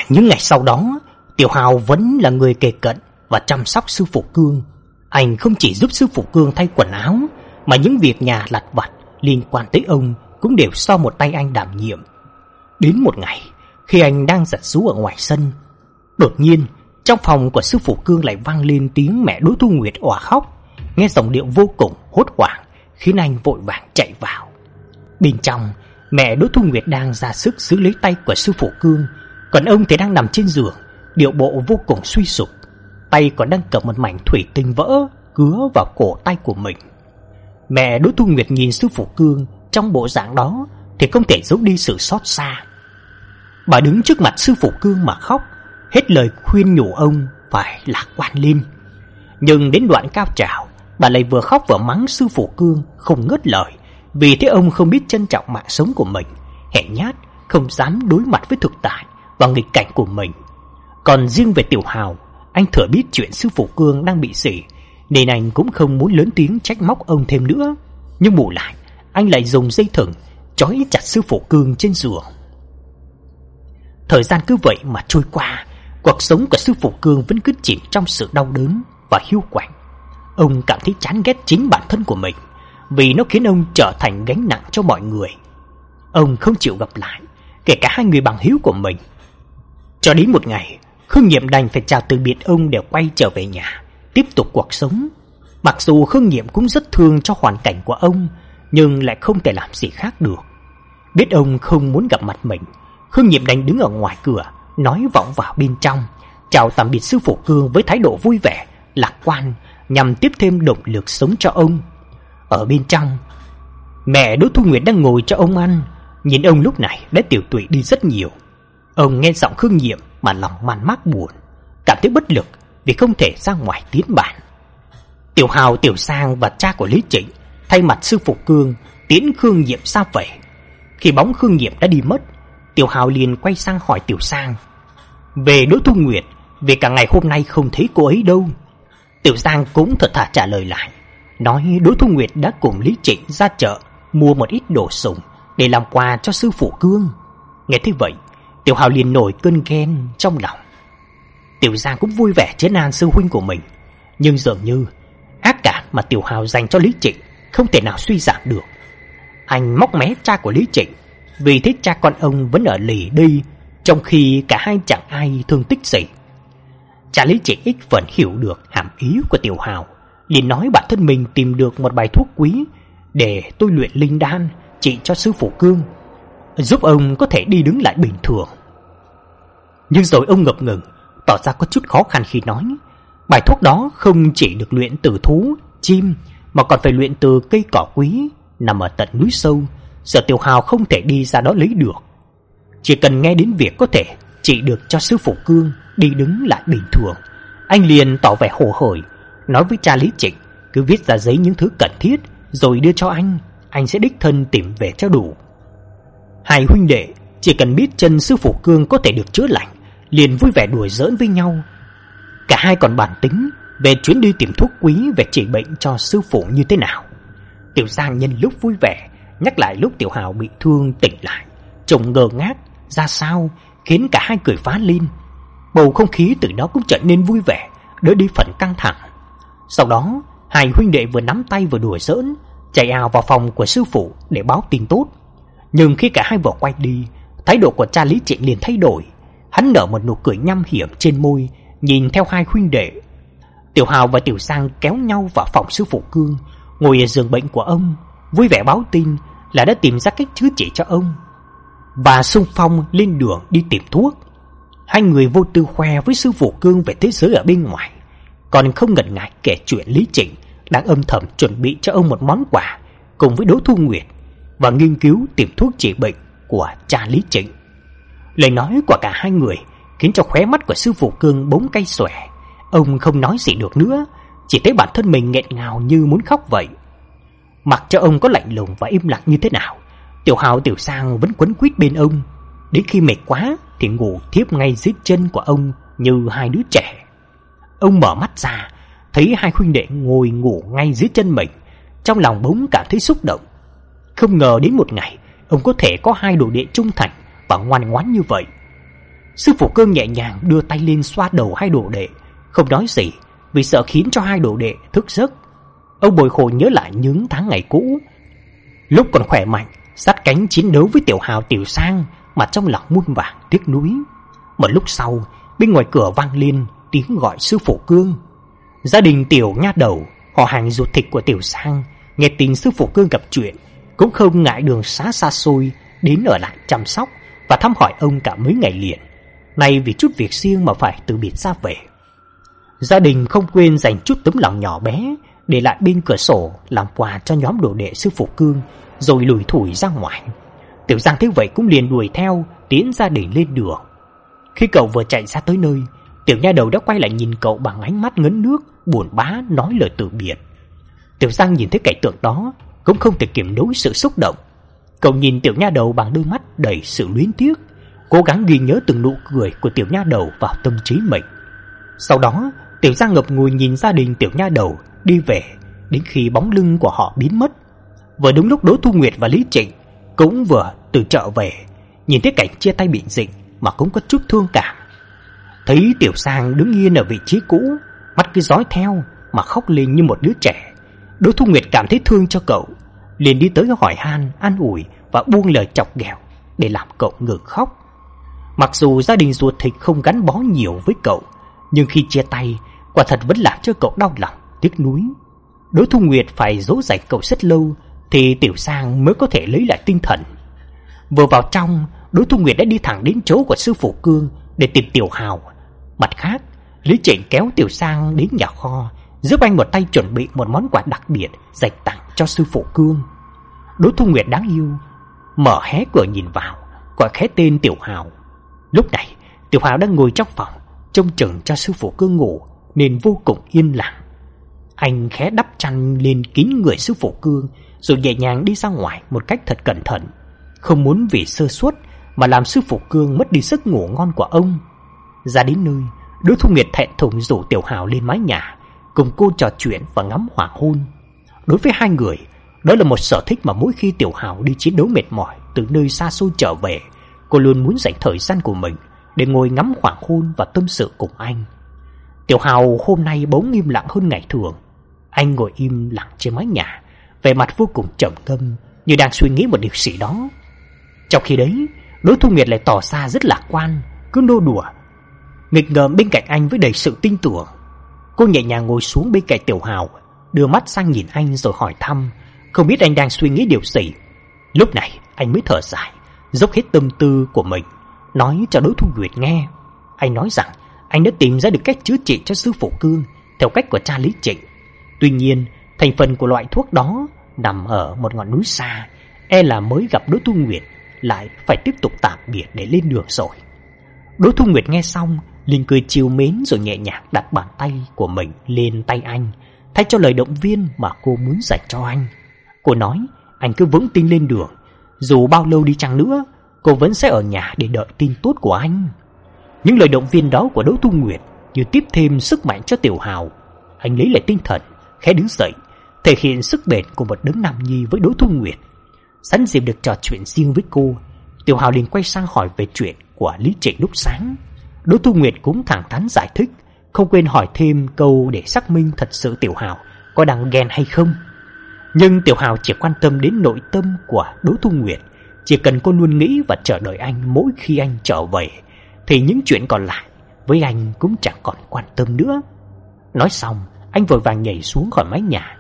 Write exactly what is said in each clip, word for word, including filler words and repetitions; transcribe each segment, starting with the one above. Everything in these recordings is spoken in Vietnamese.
những ngày sau đó, Tiểu Hào vẫn là người kề cận và chăm sóc sư phụ Cương. Anh không chỉ giúp sư phụ Cương thay quần áo, mà những việc nhà lặt vặt liên quan tới ông cũng đều do một tay anh đảm nhiệm. Đến một ngày, khi anh đang giặt giũ ở ngoài sân, đột nhiên trong phòng của sư phụ Cương lại vang lên tiếng mẹ Đỗ Thu Nguyệt òa khóc. Nghe giọng điệu vô cùng hốt hoảng khiến anh vội vàng chạy vào. Bên trong, mẹ Đỗ Thu Nguyệt đang ra sức giữ lấy tay của sư phụ Cương, còn ông thì đang nằm trên giường, điệu bộ vô cùng suy sụp, tay còn đang cầm một mảnh thủy tinh vỡ cứa vào cổ tay của mình. Mẹ Đỗ Thu Nguyệt nhìn sư phụ Cương trong bộ dạng đó thì không thể giấu đi sự xót xa. Bà đứng trước mặt sư phụ Cương mà khóc, hết lời khuyên nhủ ông phải lạc quan lên. Nhưng đến đoạn cao trào, bà lại vừa khóc vừa mắng sư phụ Cương không ngớt lời, vì thế ông không biết trân trọng mạng sống của mình, hèn nhát, không dám đối mặt với thực tại và nghịch cảnh của mình. Còn riêng về Tiểu Hào, anh thừa biết chuyện sư phụ Cương đang bị sỉ, nên anh cũng không muốn lớn tiếng trách móc ông thêm nữa. Nhưng bù lại, anh lại dùng dây thừng trói chặt sư phụ Cương trên giường. Thời gian cứ vậy mà trôi qua, cuộc sống của sư phụ Cương vẫn cứ chìm trong sự đau đớn và hiu quạnh. Ông cảm thấy chán ghét chính bản thân của mình, vì nó khiến ông trở thành gánh nặng cho mọi người. Ông không chịu gặp lại kể cả hai người bằng hữu của mình. Cho đến một ngày, Khương Nhiệm đành phải chào từ biệt ông để quay trở về nhà, tiếp tục cuộc sống. Mặc dù Khương Nhiệm cũng rất thương cho hoàn cảnh của ông, nhưng lại không thể làm gì khác được. Biết ông không muốn gặp mặt mình, Khương Nhiệm đành đứng ở ngoài cửa, nói vọng vào bên trong, chào tạm biệt sư phụ Cương với thái độ vui vẻ, lạc quan, nhằm tiếp thêm động lực sống cho ông. Ở bên trong, mẹ Đỗ Thu Nguyệt đang ngồi cho ông ăn, nhìn ông lúc này đã tiểu tụy đi rất nhiều. Ông nghe giọng Khương Nhiệm mà lòng man mác buồn, cảm thấy bất lực vì không thể ra ngoài tiến bản. Tiểu Hào, Tiểu Sang và cha của Lý Trịnh thay mặt sư phụ Cương tiễn Khương Nhiệm ra về. Khi bóng Khương Nhiệm đã đi mất, Tiểu Hào liền quay sang hỏi Tiểu Sang về Đỗ Thu Nguyệt, vì cả ngày hôm nay không thấy cô ấy đâu. Tiểu Sang cũng thật thà trả lời lại, nói Đỗ Thu Nguyệt đã cùng Lý Trịnh ra chợ mua một ít đồ sủng để làm quà cho sư phụ Cương. Nghe thế vậy, Tiểu Hào liền nổi cơn ghen trong lòng. Tiểu Giang cũng vui vẻ trấn an sư huynh của mình, nhưng dường như ác cảm mà Tiểu Hào dành cho Lý Trịnh không thể nào suy giảm được. Anh móc mé cha của Lý Trịnh, vì thế cha con ông vẫn ở lì đây, trong khi cả hai chẳng ai thương tích gì. Cha Lý Trịnh ít phần hiểu được hàm ý của Tiểu Hào, liền nói bản thân mình tìm được một bài thuốc quý để tôi luyện linh đan trị cho sư phụ Cương, giúp ông có thể đi đứng lại bình thường. Nhưng rồi ông ngập ngừng, tỏ ra có chút khó khăn khi nói, bài thuốc đó không chỉ được luyện từ thú, chim, mà còn phải luyện từ cây cỏ quý nằm ở tận núi sâu, sợ Tiểu Hào không thể đi ra đó lấy được. Chỉ cần nghe đến việc có thể trị được cho sư phụ Cương đi đứng lại bình thường, anh liền tỏ vẻ hồ hởi, nói với cha Lý Trịnh cứ viết ra giấy những thứ cần thiết rồi đưa cho anh, anh sẽ đích thân tìm về cho đủ. Hai huynh đệ chỉ cần biết chân sư phụ Cương có thể được chữa lành, liền vui vẻ đùa giỡn với nhau. Cả hai còn bàn tính về chuyến đi tìm thuốc quý về trị bệnh cho sư phụ như thế nào. Tiểu Giang nhân lúc vui vẻ nhắc lại lúc Tiểu Hào bị thương tỉnh lại, trông ngơ ngác ra sao, khiến cả hai cười phá lên. Bầu không khí từ đó cũng trở nên vui vẻ, đỡ đi phần căng thẳng. Sau đó, hai huynh đệ vừa nắm tay vừa đùa giỡn, chạy ào vào phòng của sư phụ để báo tin tốt. Nhưng khi cả hai vừa quay đi, thái độ của cha Lý Trịnh liền thay đổi. Hắn nở một nụ cười nham hiểm trên môi, nhìn theo hai huynh đệ. Tiểu Hào và Tiểu Giang kéo nhau vào phòng sư phụ Cương, ngồi ở giường bệnh của ông, vui vẻ báo tin là đã tìm ra cách chữa trị cho ông, và xung phong lên đường đi tìm thuốc. Hai người vô tư khoe với sư phụ Cương về thế giới ở bên ngoài, còn không ngần ngại kể chuyện Lý Trịnh đang âm thầm chuẩn bị cho ông một món quà cùng với Đỗ Thu Nguyệt, và nghiên cứu tìm thuốc trị bệnh của cha Lý Trịnh. Lời nói của cả hai người khiến cho khóe mắt của sư phụ Cương bỗng cay xòe. Ông không nói gì được nữa, chỉ thấy bản thân mình nghẹn ngào như muốn khóc vậy. Mặc cho ông có lạnh lùng và im lặng như thế nào, Tiểu Hào, Tiểu Sang vẫn quấn quýt bên ông. Đến khi mệt quá thì ngủ thiếp ngay dưới chân của ông như hai đứa trẻ. Ông mở mắt ra, thấy hai huynh đệ ngồi ngủ ngay dưới chân mình, trong lòng bỗng cảm thấy xúc động. Không ngờ đến một ngày ông có thể có hai đồ đệ trung thành và ngoan ngoãn như vậy. Sư phụ Cương nhẹ nhàng đưa tay lên xoa đầu hai đồ đệ, không nói gì vì sợ khiến cho hai đồ đệ thức giấc. Ông bồi hồi nhớ lại những tháng ngày cũ, lúc còn khỏe mạnh, sát cánh chiến đấu với Tiểu Hào Tiểu Sang, mà trong lòng muôn vàn tiếc nuối. Một lúc sau, bên ngoài cửa vang lên tiếng gọi sư phụ Cương. Gia đình Tiểu Nha Đầu, họ hàng ruột thịt của Tiểu Sang, nghe tin sư phụ Cương gặp chuyện, cũng không ngại đường xá xa xôi đến ở lại chăm sóc và thăm hỏi ông cả mấy ngày liền. Nay vì chút việc riêng mà phải từ biệt ra về. Gia đình không quên dành chút tấm lòng nhỏ bé để lại bên cửa sổ làm quà cho nhóm đồ đệ sư phụ Cương, rồi lủi thủi ra ngoài. Tiểu Giang thấy vậy cũng liền đuổi theo, tiến gia đình lên đường. Khi cậu vừa chạy ra tới nơi, Tiểu Nha Đầu đã quay lại nhìn cậu bằng ánh mắt ngấn nước, buồn bã nói lời từ biệt. Tiểu Giang nhìn thấy cảnh tượng đó cũng không thể kiềm nổi sự xúc động. Cậu nhìn Tiểu Nha Đầu bằng đôi mắt đầy sự luyến tiếc, cố gắng ghi nhớ từng nụ cười của Tiểu Nha Đầu vào tâm trí mình. Sau đó, Tiểu Giang ngập ngùi nhìn gia đình Tiểu Nha Đầu đi về, đến khi bóng lưng của họ biến mất. Vừa đúng lúc Đỗ Thu Nguyệt và Lý Trịnh cũng vừa từ chợ về, nhìn thấy cảnh chia tay bị dịnh mà cũng có chút thương cảm. Thấy Tiểu Giang đứng yên ở vị trí cũ, mắt cứ dõi theo mà khóc lên như một đứa trẻ, Đỗ Thu Nguyệt cảm thấy thương cho cậu, liền đi tới hỏi han, an ủi và buông lời chọc ghẹo để làm cậu ngừng khóc. Mặc dù gia đình ruột thịt không gắn bó nhiều với cậu, nhưng khi chia tay, quả thật vẫn làm cho cậu đau lòng, tiếc nuối. Đỗ Thu Nguyệt phải dỗ dành cậu rất lâu thì Tiểu Giang mới có thể lấy lại tinh thần. Vừa vào trong, Đỗ Thu Nguyệt đã đi thẳng đến chỗ của sư phụ Cương để tìm Tiểu Hào. Mặt khác, Lý Trịnh kéo Tiểu Giang đến nhà kho, giúp anh một tay chuẩn bị một món quà đặc biệt dành tặng cho sư phụ Cương. Đỗ Thu Nguyệt đáng yêu mở hé cửa nhìn vào, gọi khẽ tên Tiểu Hào. Lúc này, Tiểu Hào đang ngồi trong phòng trông chừng cho sư phụ Cương ngủ nên vô cùng yên lặng. Anh khẽ đắp chăn lên kín người sư phụ Cương, rồi nhẹ nhàng đi ra ngoài một cách thật cẩn thận, không muốn vì sơ suất mà làm sư phụ Cương mất đi giấc ngủ ngon của ông. Ra đến nơi, Đỗ Thu Nguyệt thẹn thùng rủ Tiểu Hào lên mái nhà cùng cô trò chuyện và ngắm hoàng hôn. Đối với hai người, đó là một sở thích mà mỗi khi Tiểu Hào đi chiến đấu mệt mỏi từ nơi xa xôi trở về, cô luôn muốn dành thời gian của mình để ngồi ngắm hoàng hôn và tâm sự cùng anh. Tiểu Hào hôm nay bỗng im lặng hơn ngày thường. Anh ngồi im lặng trên mái nhà, vẻ mặt vô cùng trầm ngâm, như đang suy nghĩ một điều gì đó. Trong khi đấy, Đỗ Thu Nguyệt lại tỏ ra rất lạc quan, cứ nô đùa nghịch ngợm bên cạnh anh với đầy sự tin tưởng. Cô nhẹ nhàng ngồi xuống bên cạnh Tiểu Hào, đưa mắt sang nhìn anh rồi hỏi thăm, không biết anh đang suy nghĩ điều gì. Lúc này anh mới thở dài, dốc hết tâm tư của mình nói cho Đỗ Thu Nguyệt nghe. Anh nói rằng anh đã tìm ra được cách chữa trị cho sư phụ Cương theo cách của cha Lý Trịnh. Tuy nhiên, thành phần của loại thuốc đó nằm ở một ngọn núi xa, e là mới gặp Đỗ Thu Nguyệt lại phải tiếp tục tạm biệt để lên đường rồi. Đỗ Thu Nguyệt nghe xong liền cười trìu mến, rồi nhẹ nhàng đặt bàn tay của mình lên tay anh, thay cho lời động viên mà cô muốn dành cho anh. Cô nói anh cứ vững tin lên đường, dù bao lâu đi chăng nữa cô vẫn sẽ ở nhà để đợi tin tốt của anh. Những lời động viên đó của Đỗ Thu Nguyệt như tiếp thêm sức mạnh cho Tiểu Hào. Anh lấy lại tinh thần, khẽ đứng dậy, thể hiện sức bền của một đấng nam nhi với Đỗ Thu Nguyệt. Sẵn dịp được trò chuyện riêng với cô, Tiểu Hào liền quay sang hỏi về chuyện của Lý Trịnh lúc sáng. Đỗ Thu Nguyệt cũng thẳng thắn giải thích, không quên hỏi thêm câu để xác minh thật sự Tiểu Hào có đang ghen hay không. Nhưng Tiểu Hào chỉ quan tâm đến nội tâm của Đỗ Thu Nguyệt, chỉ cần cô luôn nghĩ và chờ đợi anh mỗi khi anh trở về, thì những chuyện còn lại với anh cũng chẳng còn quan tâm nữa. Nói xong, anh vội vàng nhảy xuống khỏi mái nhà.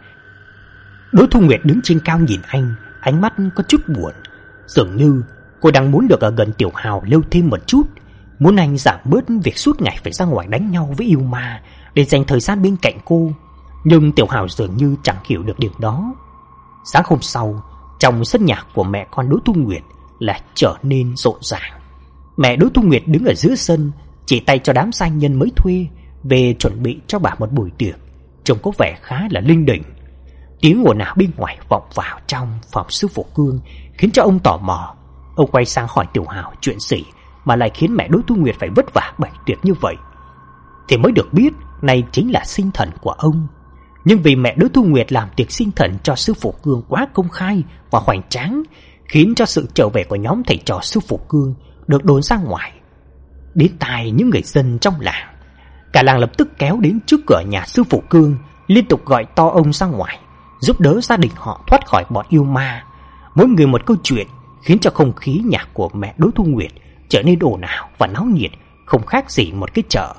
Đỗ Thu Nguyệt đứng trên cao nhìn anh, ánh mắt có chút buồn. Dường như cô đang muốn được ở gần Tiểu Hào lâu thêm một chút, muốn anh giảm bớt việc suốt ngày phải ra ngoài đánh nhau với yêu ma để dành thời gian bên cạnh cô. Nhưng Tiểu Hào dường như chẳng hiểu được điều đó. Sáng hôm sau, trong sân nhà của mẹ con Đỗ Thu Nguyệt lại trở nên rộn ràng. Mẹ Đỗ Thu Nguyệt đứng ở giữa sân, chỉ tay cho đám doanh nhân mới thuê về chuẩn bị cho bà một buổi tiệc, trông có vẻ khá là linh đình. Tiếng ồn ào bên ngoài vọng vào trong phòng sư phụ Cương khiến cho ông tò mò. Ông quay sang hỏi Tiểu Hào chuyện gì mà lại khiến mẹ Đỗ Thu Nguyệt phải vất vả bày tiệc như vậy. Thì mới được biết này chính là sinh thần của ông. Nhưng vì mẹ Đỗ Thu Nguyệt làm tiệc sinh thần cho sư phụ Cương quá công khai và hoành tráng, khiến cho sự trở về của nhóm thầy trò sư phụ Cương được đồn ra ngoài. đến tai những người dân trong làng. Cả làng lập tức kéo đến trước cửa nhà sư phụ Cương, liên tục gọi to ông ra ngoài, giúp đỡ gia đình họ thoát khỏi bọn yêu ma. Mỗi người một câu chuyện, khiến cho không khí nhà của mẹ Đỗ Thu Nguyệt trở nên ồn ào và náo nhiệt, không khác gì một cái chợ.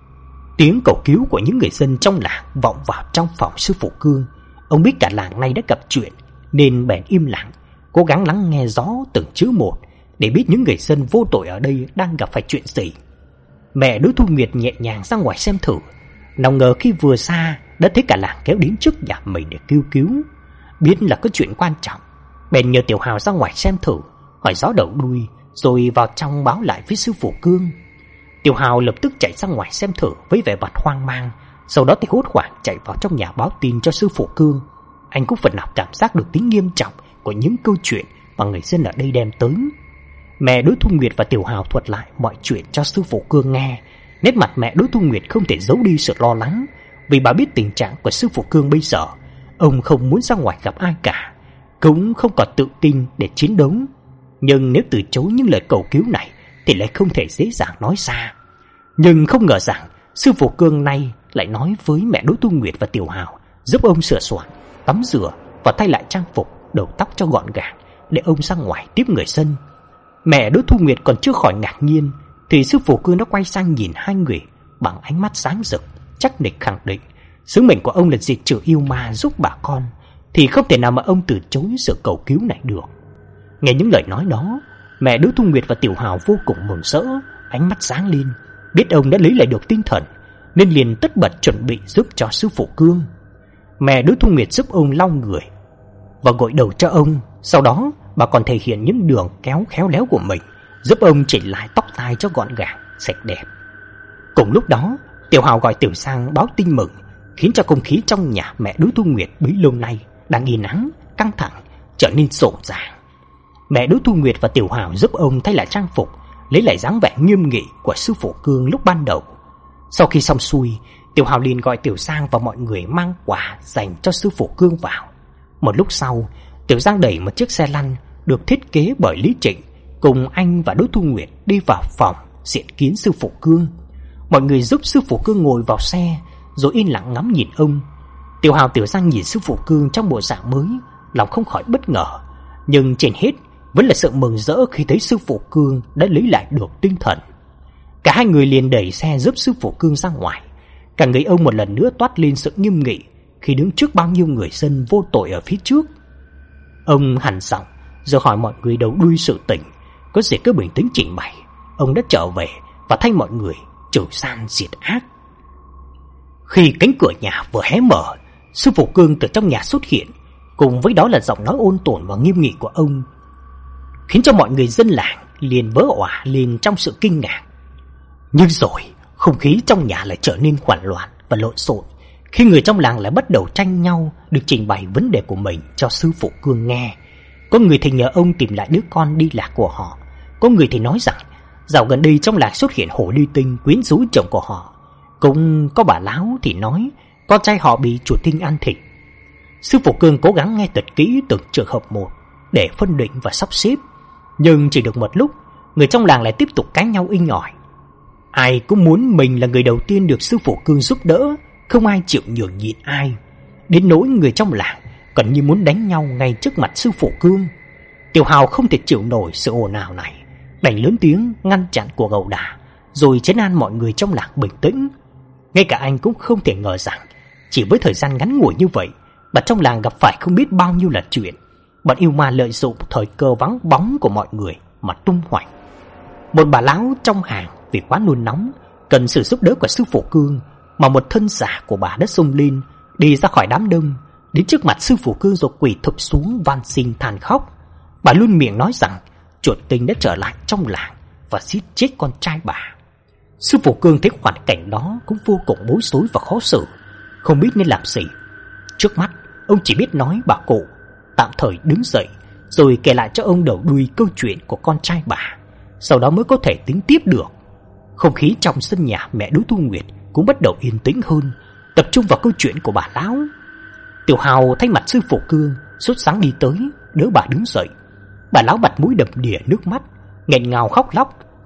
Tiếng cầu cứu của những người dân trong làng vọng vào trong phòng sư phụ Cương. Ông biết cả làng nay đã gặp chuyện, nên bèn im lặng, cố gắng lắng nghe rõ từng chữ một, để biết những người dân vô tội ở đây đang gặp phải chuyện gì. Mẹ Đỗ Thu Nguyệt nhẹ nhàng ra ngoài xem thử, nào ngờ khi vừa xa đã thấy cả làng kéo đến trước nhà mình để kêu cứu. Biết là có chuyện quan trọng, bèn nhờ Tiểu Hào ra ngoài xem thử, hỏi rõ đầu đuôi, rồi vào trong báo lại với sư phụ Cương. Tiểu Hào lập tức chạy ra ngoài xem thử với vẻ mặt hoang mang, sau đó thì hốt hoảng chạy vào trong nhà báo tin cho sư phụ Cương. Anh cũng phần nào cảm giác được tính nghiêm trọng của những câu chuyện mà người dân ở đây đem tới. Mẹ Đỗ Thu Nguyệt và Tiểu Hào thuật lại mọi chuyện cho sư phụ Cương nghe. Nét mặt mẹ Đỗ Thu Nguyệt không thể giấu đi sự lo lắng, vì bà biết tình trạng của sư phụ Cương bây giờ. Ông không muốn ra ngoài gặp ai cả, cũng không còn tự tin để chiến đấu. Nhưng nếu từ chối những lời cầu cứu này thì lại không thể dễ dàng nói ra. Nhưng không ngờ rằng sư phụ Cương nay lại nói với mẹ Đỗ Thu Nguyệt và Tiểu Hào giúp ông sửa soạn, tắm rửa và thay lại trang phục, đầu tóc cho gọn gàng, để ông ra ngoài tiếp người dân. Mẹ Đỗ Thu Nguyệt còn chưa khỏi ngạc nhiên thì sư phụ Cương đã quay sang nhìn hai người bằng ánh mắt sáng rực, chắc nịch khẳng định sứ mệnh của ông là diệt trừ yêu ma, giúp bà con, thì không thể nào mà ông từ chối sự cầu cứu này được. Nghe những lời nói đó, mẹ Đỗ Thu Nguyệt và Tiểu Hào vô cùng mừng rỡ, ánh mắt sáng lên, biết ông đã lấy lại được tinh thần, nên liền tất bật chuẩn bị giúp cho sư phụ Cương. Mẹ Đỗ Thu Nguyệt giúp ông lau người và gội đầu cho ông, sau đó bà còn thể hiện những đường kéo khéo léo của mình, giúp ông chỉnh lại tóc tai cho gọn gàng, sạch đẹp. Cùng lúc đó, Tiểu Hào gọi Tiểu Sang báo tin mừng, khiến cho không khí trong nhà mẹ Đỗ Thu Nguyệt bấy lâu nay đang yên ắng, căng thẳng trở nên rộn ràng. Mẹ Đỗ Thu Nguyệt và Tiểu Hào giúp ông thay lại trang phục, lấy lại dáng vẻ nghiêm nghị của sư phụ Cương lúc ban đầu. Sau khi xong xuôi, Tiểu Hào liền gọi Tiểu Sang và mọi người mang quà dành cho sư phụ Cương vào. Một lúc sau, Tiểu Giang đẩy một chiếc xe lăn được thiết kế bởi Lý Trịnh cùng anh và Đỗ Thu Nguyệt đi vào phòng diện kiến sư phụ Cương. Mọi người giúp sư phụ Cương ngồi vào xe, rồi yên lặng ngắm nhìn ông. Tiểu Hào, Tiểu Giang nhìn sư phụ Cương trong bộ dạng mới, lòng không khỏi bất ngờ, nhưng trên hết vẫn là sự mừng rỡ khi thấy sư phụ Cương đã lấy lại được tinh thần. Cả hai người liền đẩy xe giúp sư phụ Cương ra ngoài. Cả người ông một lần nữa toát lên sự nghiêm nghị khi đứng trước bao nhiêu người dân vô tội ở phía trước. Ông hằn giọng rồi hỏi mọi người đầu đuôi sự tình, có gì cứ bình tĩnh trình bày. Ông đã trở về và thay mọi người trừ gian diệt ác. Khi cánh cửa nhà vừa hé mở, sư phụ Cương từ trong nhà xuất hiện, cùng với đó là giọng nói ôn tồn và nghiêm nghị của ông, khiến cho mọi người dân làng liền vỡ òa lên trong sự kinh ngạc. Nhưng rồi không khí trong nhà lại trở nên hoảng loạn và lộn xộn, khi người trong làng lại bắt đầu tranh nhau được trình bày vấn đề của mình cho sư phụ Cương nghe. Có người thì nhờ ông tìm lại đứa con đi lạc của họ, có người thì nói rằng dạo gần đây trong làng xuất hiện hổ ly tinh quyến rũ chồng của họ, cũng có bà láo thì nói con trai họ bị chuột tinh ăn thịt. Sư phụ Cương cố gắng nghe thật kỹ từng trường hợp một để phân định và sắp xếp, nhưng chỉ được một lúc, người trong làng lại tiếp tục cãi nhau inh ỏi. Ai cũng muốn mình là người đầu tiên được sư phụ Cương giúp đỡ, không ai chịu nhường nhịn ai, đến nỗi người trong làng gần như muốn đánh nhau ngay trước mặt sư phụ Cương. Tiểu Hào không thể chịu nổi sự ồn ào này, đành lớn tiếng ngăn chặn cuộc ẩu đả, rồi trấn an mọi người trong làng bình tĩnh. Ngay cả anh cũng không thể ngờ rằng chỉ với thời gian ngắn ngủi như vậy mà trong làng gặp phải không biết bao nhiêu là chuyện. Bọn yêu ma lợi dụng thời cơ vắng bóng của mọi người mà tung hoành. Một bà lão trong hàng vì quá nôn nóng cần sự giúp đỡ của sư phụ Cương, mà một thân giả của bà đã xông lên, đi ra khỏi đám đông, đến trước mặt sư phụ Cương rồi quỳ thụp xuống van xin than khóc. Bà luôn miệng nói rằng chuột tinh đã trở lại trong làng và giết chết con trai bà. Sư phụ Cương thấy hoàn cảnh đó cũng vô cùng bối rối và khó xử, không biết nên làm gì. Trước mắt ông chỉ biết nói bà cụ tạm thời đứng dậy, rồi kể lại cho ông đầu đuôi câu chuyện của con trai bà, sau đó mới có thể tính tiếp được. Không khí trong sân nhà mẹ Đỗ Thu Nguyệt cũng bắt đầu yên tĩnh hơn, tập trung vào câu chuyện của bà lão. Tiểu Hào thay mặt sư phụ Cương sốt sắng đi tới đỡ bà đứng dậy. Bà lão mặt mũi đầm đìa nước mắt, nghẹn ngào khóc lóc,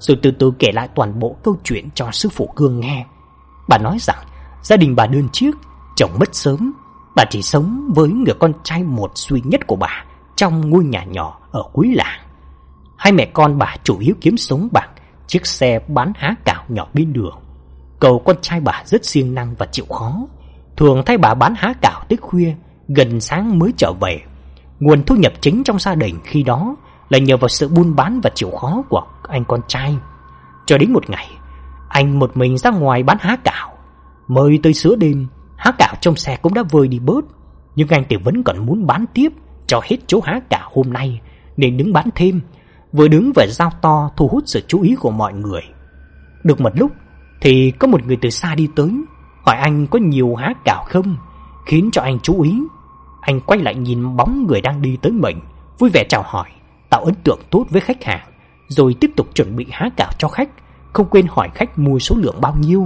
rồi từ từ kể lại toàn bộ câu chuyện cho sư phụ Cương nghe. Bà nói rằng gia đình bà đơn chiếc, chồng mất sớm, bà chỉ sống với người con trai một duy nhất của bà trong ngôi nhà nhỏ ở cuối làng. Hai mẹ con bà chủ yếu kiếm sống bằng chiếc xe bán há cảo nhỏ bên đường. Cậu con trai bà rất siêng năng và chịu khó, thường thay bà bán há cảo tới khuya, gần sáng mới trở về. Nguồn thu nhập chính trong gia đình khi đó là nhờ vào sự buôn bán và chịu khó của anh con trai. Cho đến một ngày, anh một mình ra ngoài bán há cảo. Mới tới giữa đêm, há cảo trong xe cũng đã vơi đi bớt, nhưng anh thì vẫn còn muốn bán tiếp cho hết chỗ há cảo hôm nay, nên đứng bán thêm, vừa đứng vừa giao to thu hút sự chú ý của mọi người. Được một lúc thì có một người từ xa đi tới, hỏi anh có nhiều há cảo không, khiến cho anh chú ý. Anh quay lại nhìn bóng người đang đi tới mình, vui vẻ chào hỏi, tạo ấn tượng tốt với khách hàng, rồi tiếp tục chuẩn bị há cảo cho khách, không quên hỏi khách mua số lượng bao nhiêu.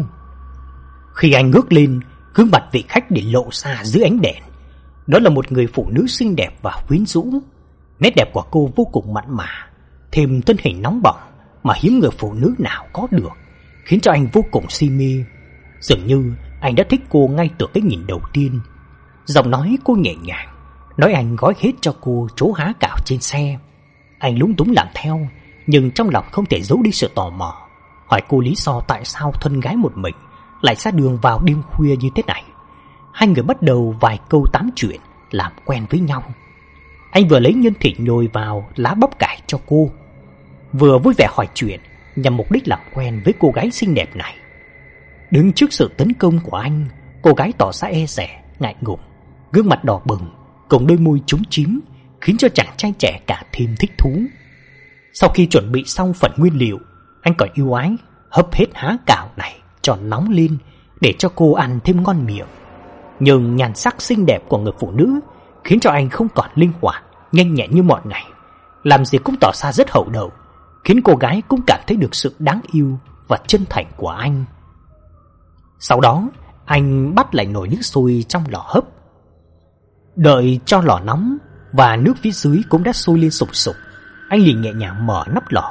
Khi anh ngước lên, gương mặt vị khách để lộ ra dưới ánh đèn. Đó là một người phụ nữ xinh đẹp và quyến rũ. Nét đẹp của cô vô cùng mặn mà, thêm thân hình nóng bỏng mà hiếm người phụ nữ nào có được, khiến cho anh vô cùng si mê. Dường như anh đã thích cô ngay từ cái nhìn đầu tiên. Giọng nói cô nhẹ nhàng, nói anh gói hết cho cô chỗ há cảo trên xe. Anh lúng túng làm theo, nhưng trong lòng không thể giấu đi sự tò mò, hỏi cô lý do tại sao thân gái một mình lại ra đường vào đêm khuya như thế này. Hai người bắt đầu vài câu tám chuyện, làm quen với nhau. Anh vừa lấy nhân thịt nhồi vào lá bắp cải cho cô, vừa vui vẻ hỏi chuyện nhằm mục đích làm quen với cô gái xinh đẹp này. Đứng trước sự tấn công của anh, cô gái tỏ ra e dè, ngại ngùng, gương mặt đỏ bừng cùng đôi môi trúng chím, khiến cho chàng trai trẻ cả thêm thích thú. Sau khi chuẩn bị xong phần nguyên liệu, anh còn ưu ái hấp hết há cảo này cho nóng lên để cho cô ăn thêm ngon miệng. Nhưng nhan sắc xinh đẹp của người phụ nữ khiến cho anh không còn linh hoạt, nhanh nhẹn như mọi ngày, làm gì cũng tỏ ra rất hậu đậu, khiến cô gái cũng cảm thấy được sự đáng yêu và chân thành của anh. Sau đó, anh bắt lại nồi nước sôi trong lò hấp. Đợi cho lò nóng và nước phía dưới cũng đã sôi lên sục sục, anh liền nhẹ nhàng mở nắp lò,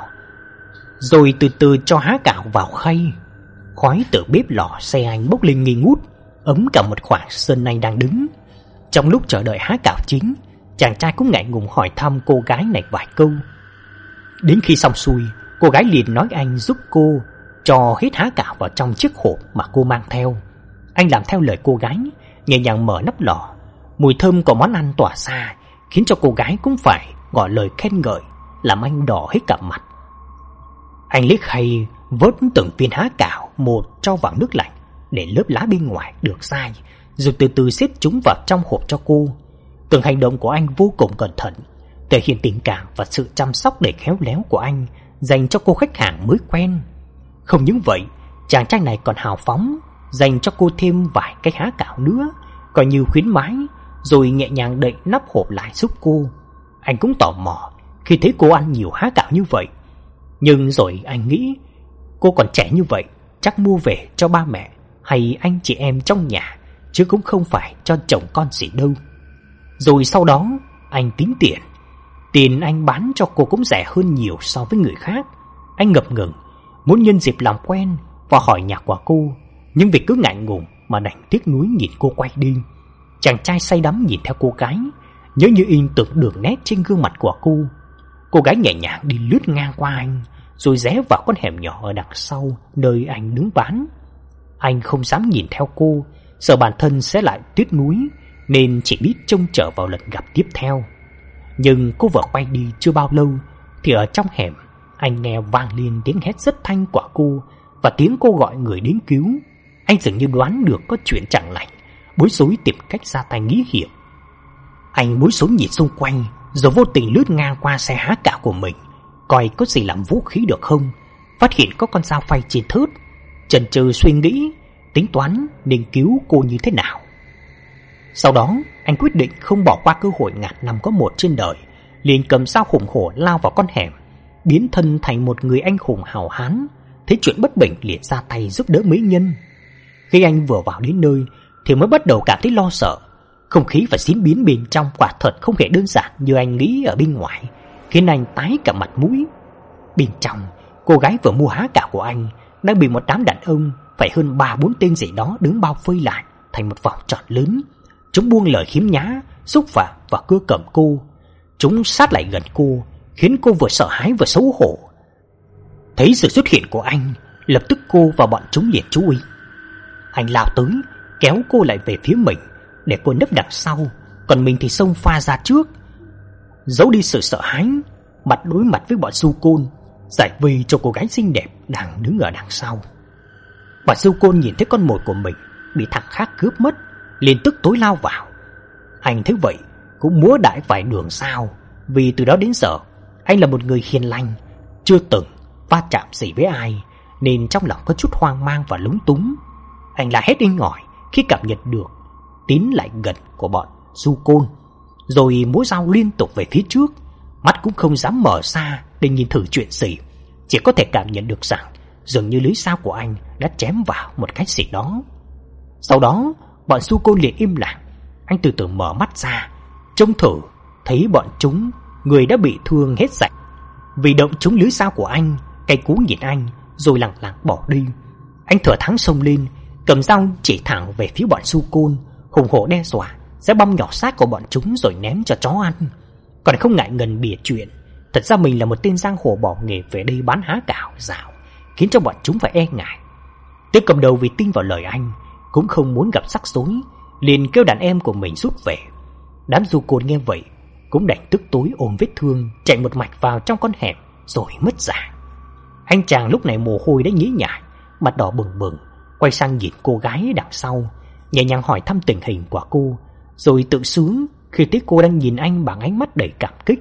rồi từ từ cho há cảo vào khay. Khói từ bếp lò xe anh bốc lên nghi ngút, ấm cả một khoảng sân anh đang đứng. Trong lúc chờ đợi há cảo chín, chàng trai cũng ngại ngùng hỏi thăm cô gái này vài câu. Đến khi xong xuôi, cô gái liền nói anh giúp cô cho hết há cảo vào trong chiếc hộp mà cô mang theo. Anh làm theo lời cô gái, nhẹ nhàng mở nắp lò. Mùi thơm của món ăn tỏa ra, khiến cho cô gái cũng phải gọi lời khen ngợi, làm anh đỏ hết cả mặt. Anh lấy khay vớt từng viên há cảo một cho vào nước lạnh để lớp lá bên ngoài được dai, rồi từ từ xếp chúng vào trong hộp cho cô. Từng hành động của anh vô cùng cẩn thận, thể hiện tình cảm và sự chăm sóc đầy khéo léo của anh dành cho cô khách hàng mới quen. Không những vậy, chàng trai này còn hào phóng dành cho cô thêm vài cái há cảo nữa, coi như khuyến mãi, rồi nhẹ nhàng đậy nắp hộp lại giúp cô. Anh cũng tò mò khi thấy cô ăn nhiều há cảo như vậy, nhưng rồi anh nghĩ cô còn trẻ như vậy, chắc mua về cho ba mẹ hay anh chị em trong nhà, chứ cũng không phải cho chồng con gì đâu. Rồi sau đó anh tính tiền. Tiền anh bán cho cô cũng rẻ hơn nhiều so với người khác. Anh ngập ngừng muốn nhân dịp làm quen và hỏi nhạc của cô, nhưng vì cứ ngại ngùng mà đành tiếc nuối nhìn cô quay đi. Chàng trai say đắm nhìn theo cô gái, nhớ như in tưởng đường nét trên gương mặt của cô. Cô gái nhẹ nhàng đi lướt ngang qua anh, rồi rẽ vào con hẻm nhỏ ở đằng sau nơi anh đứng bán. Anh không dám nhìn theo cô, sợ bản thân sẽ lại tiếc nuối, nên chỉ biết trông chờ vào lần gặp tiếp theo. Nhưng cô vừa quay đi chưa bao lâu thì ở trong hẻm, anh nghe vang lên tiếng hét rất thanh của cô và tiếng cô gọi người đến cứu. Anh dường như đoán được có chuyện chẳng lành, bối rối tìm cách ra tay nghĩ hiểm. Anh bối rối nhìn xung quanh, rồi vô tình lướt ngang qua xe há cảo của mình, coi có gì làm vũ khí được không. Phát hiện có con dao phay trên thớt, chần chừ suy nghĩ, tính toán nên cứu cô như thế nào. Sau đó, anh quyết định không bỏ qua cơ hội ngàn năm có một trên đời, liền cầm dao hùng hổ lao vào con hẻm, biến thân thành một người anh hùng hào hán. Thấy chuyện bất bình liền ra tay giúp đỡ mỹ nhân. Khi anh vừa vào đến nơi thì mới bắt đầu cảm thấy lo sợ. Không khí và diễn biến bên trong quả thật không hề đơn giản như anh nghĩ ở bên ngoài, khiến anh tái cả mặt mũi. Bên trong cô gái vừa mua há cảo của anh đang bị một đám đàn ông phải hơn ba bốn tên gì đó đứng bao vây lại thành một vòng tròn lớn. Chúng buông lời khiếm nhã, xúc phạm và cưa cầm cô. Chúng sát lại gần cô, khiến cô vừa sợ hãi vừa xấu hổ. Thấy sự xuất hiện của anh, lập tức cô và bọn chúng liền chú ý. Anh lao tới, kéo cô lại về phía mình, để cô nấp đằng sau, còn mình thì xông pha ra trước. Giấu đi sự sợ hãi, mặt đối mặt với bọn du côn, giải vây cho cô gái xinh đẹp đang đứng ở đằng sau. Bọn du côn nhìn thấy con mồi của mình bị thằng khác cướp mất, liền tức tối lao vào. Anh thấy vậy cũng múa đại vài đường sao, vì từ đó đến giờ anh là một người hiền lành, chưa từng va chạm gì với ai, nên trong lòng có chút hoang mang và lúng túng. Anh la hét inh ỏi khi cảm nhận được tiến lại gần của bọn du côn, rồi múa dao liên tục về phía trước, mắt cũng không dám mở ra để nhìn thử chuyện gì, chỉ có thể cảm nhận được rằng dường như lưỡi dao của anh đã chém vào một cái gì đó. Sau đó bọn du côn liền im lặng. Anh từ từ mở mắt ra, trông thử thấy bọn chúng người đã bị thương hết sạch. Vì động trúng lưỡi dao của anh, cây cú nhìn anh rồi lẳng lặng bỏ đi. Anh thừa thắng xông lên, cầm dao chỉ thẳng về phía bọn du côn, hùng hổ đe dọa sẽ băm nhỏ xác của bọn chúng rồi ném cho chó ăn. Còn không ngại ngần bịa chuyện thật ra mình là một tên giang hồ bỏ nghề về đây bán há cảo dạo, khiến cho bọn chúng phải e ngại. Tên cầm đầu vì tin vào lời anh cũng không muốn gặp rắc rối, liền kêu đàn em của mình rút về. Đám du côn nghe vậy cũng đành tức tối ôm vết thương chạy một mạch vào trong con hẻm rồi mất dạng. Anh chàng lúc này mồ hôi đã nhễ nhại, mặt đỏ bừng bừng, quay sang nhìn cô gái đằng sau, nhẹ nhàng hỏi thăm tình hình của cô, rồi tự sướng khi thấy cô đang nhìn anh bằng ánh mắt đầy cảm kích.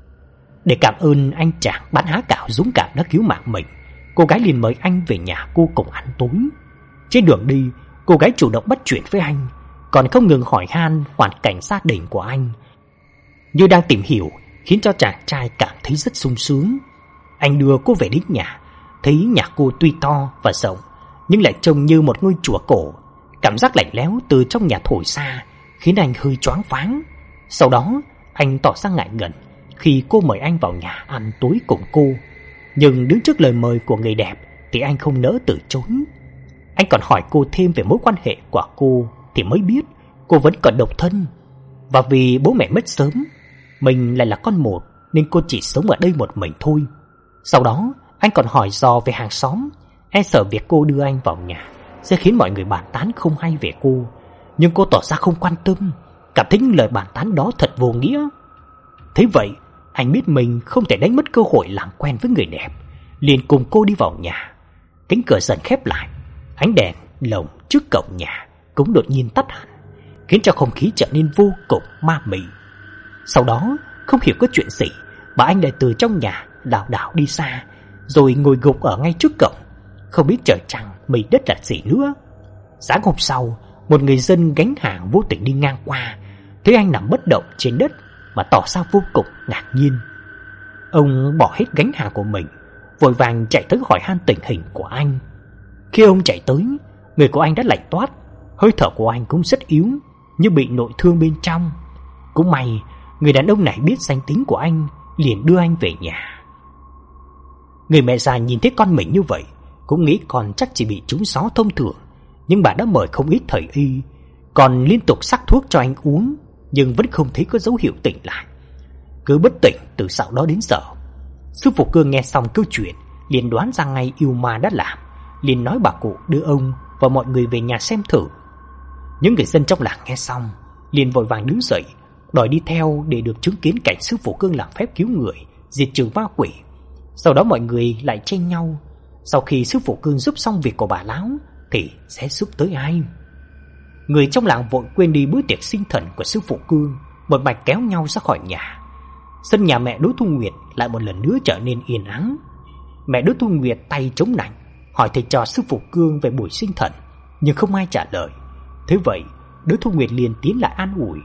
Để cảm ơn anh chàng bán há cảo dũng cảm đã cứu mạng mình, cô gái liền mời anh về nhà cô cùng ăn tối. Trên đường đi, cô gái chủ động bắt chuyện với anh, còn không ngừng hỏi han hoàn cảnh gia đình của anh, như đang tìm hiểu, khiến cho chàng trai cảm thấy rất sung sướng. Anh đưa cô về đến nhà, thấy nhà cô tuy to và rộng, nhưng lại trông như một ngôi chùa cổ. Cảm giác lạnh lẽo từ trong nhà thổi xa khiến anh hơi choáng váng. Sau đó anh tỏ ra ngại ngần khi cô mời anh vào nhà ăn tối cùng cô, nhưng đứng trước lời mời của người đẹp thì anh không nỡ từ chối. Anh còn hỏi cô thêm về mối quan hệ của cô thì mới biết cô vẫn còn độc thân, và vì bố mẹ mất sớm, mình lại là con một nên cô chỉ sống ở đây một mình thôi. Sau đó anh còn hỏi dò về hàng xóm, e sợ việc cô đưa anh vào nhà sẽ khiến mọi người bàn tán không hay về cô, nhưng cô tỏ ra không quan tâm, cảm thấy những lời bàn tán đó thật vô nghĩa. Thế vậy anh biết mình không thể đánh mất cơ hội làm quen với người đẹp, liền cùng cô đi vào nhà. Cánh cửa dần khép lại, ánh đèn lồng trước cổng nhà cũng đột nhiên tắt hẳn, khiến cho không khí trở nên vô cùng ma mị. Sau đó không hiểu có chuyện gì mà anh lại từ trong nhà lảo đảo đi xa, rồi ngồi gục ở ngay trước cổng, không biết trời trăng mây đất là gì nữa. Sáng hôm sau, một người dân gánh hàng vô tình đi ngang qua, thấy anh nằm bất động trên đất mà tỏ ra vô cùng ngạc nhiên. Ông bỏ hết gánh hàng của mình, vội vàng chạy tới hỏi han tình hình của anh. Khi ông chạy tới, người của anh đã lạnh toát, hơi thở của anh cũng rất yếu, như bị nội thương bên trong. Cũng may người đàn ông này biết danh tính của anh, liền đưa anh về nhà. Người mẹ già nhìn thấy con mình như vậy cũng nghĩ con chắc chỉ bị trúng gió thông thường, nhưng bà đã mời không ít thầy y, còn liên tục sắc thuốc cho anh uống, nhưng vẫn không thấy có dấu hiệu tỉnh lại, cứ bất tỉnh từ sau đó đến giờ. Sư phụ Cương nghe xong câu chuyện liền đoán ra ngay yêu ma đã làm, liền nói bà cụ đưa ông và mọi người về nhà xem thử. Những người dân trong làng nghe xong liền vội vàng đứng dậy, đòi đi theo để được chứng kiến cảnh sư phụ Cương làm phép cứu người, diệt trừ ma quỷ. Sau đó mọi người lại tranh nhau, sau khi sư phụ Cương giúp xong việc của bà lão thì sẽ giúp tới ai. Người trong làng vội quên đi bữa tiệc sinh thần của sư phụ Cương, một mạch kéo nhau ra khỏi nhà. Sân nhà mẹ Đỗ Thu Nguyệt lại một lần nữa trở nên yên ắng. Mẹ Đỗ Thu Nguyệt tay chống nạnh hỏi thầy trò sư phụ Cương về buổi sinh thần, nhưng không ai trả lời. Thế vậy Đỗ Thu Nguyệt liền tiến lại an ủi.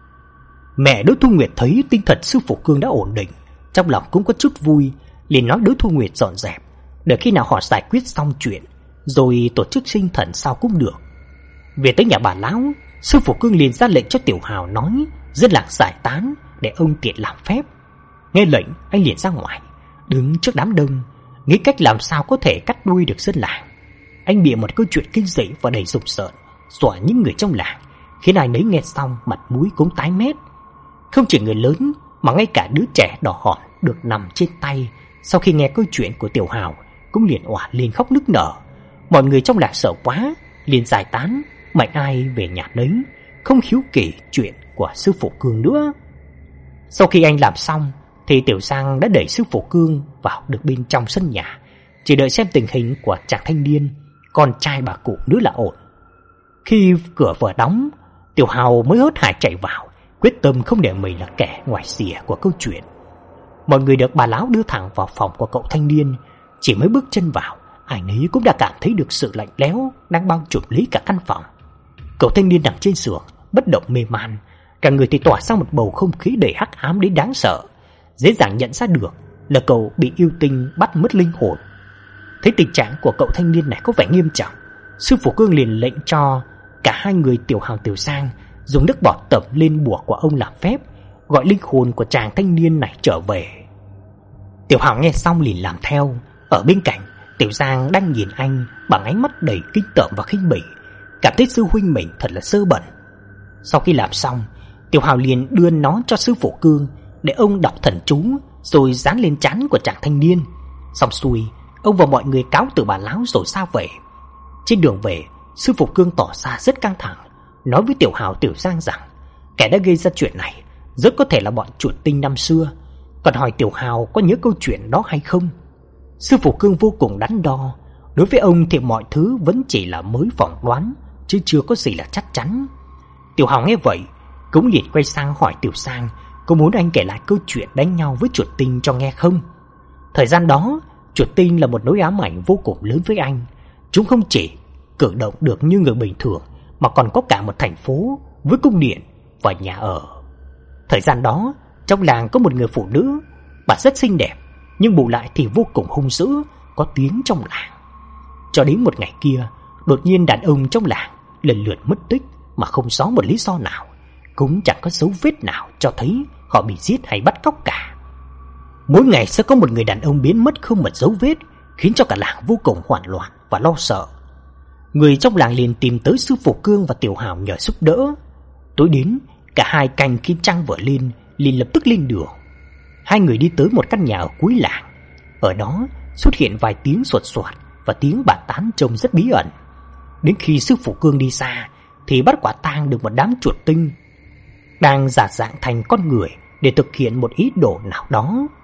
Mẹ Đỗ Thu Nguyệt thấy tinh thần sư phụ Cương đã ổn định, trong lòng cũng có chút vui, liền nói Đỗ Thu Nguyệt dọn dẹp, để khi nào họ giải quyết xong chuyện rồi tổ chức sinh thần sau cũng được. Về tới nhà bà lão, sư phụ Cương liền ra lệnh cho Tiểu Hào nói dân làng giải tán để ông tiện làm phép. Nghe lệnh, anh liền ra ngoài, đứng trước đám đông, nghĩ cách làm sao có thể cắt đuôi được dân làng. Anh bịa một câu chuyện kinh dị và đầy rùng rợn, dọa những người trong làng, khiến ai nấy nghe xong mặt mũi cũng tái mét. Không chỉ người lớn mà ngay cả đứa trẻ đỏ hòn được nằm trên tay, sau khi nghe câu chuyện của Tiểu Hào cũng liền òa lên khóc nức nở. Mọi người trong làng sợ quá, liền giải tán, mạnh ai về nhà nấy, không hiếu kỳ chuyện của sư phụ Cương nữa. Sau khi anh làm xong thì Tiểu Giang đã đẩy sư phụ Cương vào được bên trong sân nhà, chỉ đợi xem tình hình của chàng thanh niên, con trai bà cụ nữa là ổn. Khi cửa vừa đóng, Tiểu Hào mới hớt hải chạy vào, quyết tâm không để mình là kẻ ngoài rìa của câu chuyện. Mọi người được bà lão đưa thẳng vào phòng của cậu thanh niên. Chỉ mới bước chân vào, ai nấy cũng đã cảm thấy được sự lạnh lẽo đang bao trùm lấy cả căn phòng. Cậu thanh niên nằm trên giường, bất động mê man, cả người thì tỏa ra một bầu không khí đầy hắc ám đến đáng sợ. Dễ dàng nhận ra được là cậu bị yêu tinh bắt mất linh hồn. Thấy tình trạng của cậu thanh niên này có vẻ nghiêm trọng, sư phụ Cương liền lệnh cho cả hai người Tiểu Hào Tiểu Giang dùng nước bọt tẩm lên bùa của ông làm phép, gọi linh hồn của chàng thanh niên này trở về. Tiểu Hào nghe xong liền làm theo. Ở bên cạnh, Tiểu Giang đang nhìn anh bằng ánh mắt đầy kinh tởm và khinh bỉ, cảm thấy sư huynh mình thật là sơ bẩn. Sau khi làm xong, Tiểu Hào liền đưa nó cho sư phụ Cương để ông đọc thần chú rồi dán lên trán của chàng thanh niên. Xong xuôi, ông và mọi người cáo từ bà lão rồi ra về. Trên đường về, sư phụ Cương tỏ ra rất căng thẳng, nói với Tiểu Hào Tiểu Giang rằng kẻ đã gây ra chuyện này rất có thể là bọn chuột tinh năm xưa, còn hỏi Tiểu Hào có nhớ câu chuyện đó hay không. Sư phụ Cương vô cùng đắn đo. Đối với ông thì mọi thứ vẫn chỉ là mới phỏng đoán, chứ chưa có gì là chắc chắn. Tiểu Hào nghe vậy cũng liền quay sang hỏi Tiểu Giang có muốn anh kể lại câu chuyện đánh nhau với chuột tinh cho nghe không. Thời gian đó, chuột tinh là một nỗi ám ảnh vô cùng lớn với anh. Chúng không chỉ cử động được như người bình thường, mà còn có cả một thành phố với cung điện và nhà ở. Thời gian đó, trong làng có một người phụ nữ, bà rất xinh đẹp, nhưng bù lại thì vô cùng hung dữ, có tiếng trong làng. Cho đến một ngày kia, đột nhiên đàn ông trong làng lần lượt mất tích mà không rõ một lý do nào, cũng chẳng có dấu vết nào cho thấy họ bị giết hay bắt cóc cả. Mỗi ngày sẽ có một người đàn ông biến mất không một dấu vết, khiến cho cả làng vô cùng hoảng loạn và lo sợ. Người trong làng liền tìm tới sư phụ Cương và Tiểu Hào nhờ giúp đỡ. Tối đến, cả hai canh khi trăng vừa lên liền lập tức lên đường. Hai người đi tới một căn nhà ở cuối làng. Ở đó xuất hiện vài tiếng soạt soạt và tiếng bàn tán trông rất bí ẩn. Đến khi sư phụ Cương đi xa thì bắt quả tang được một đám chuột tinh đang giả dạng thành con người để thực hiện một ý đồ nào đó.